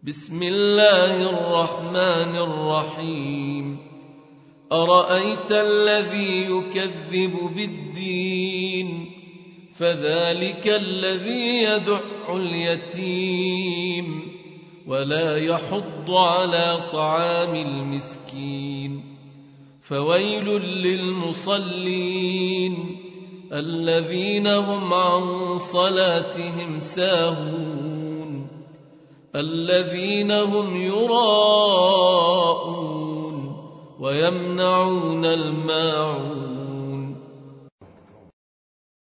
بسم الله الرحمن الرحيم. أرأيت الذي يكذب بالدين فذلك الذي يدع اليتيم ولا يحض على طعام المسكين فويل للمصلين الذين هم عن صلاتهم ساهون الذين هم يراءون ويمنعون الماعون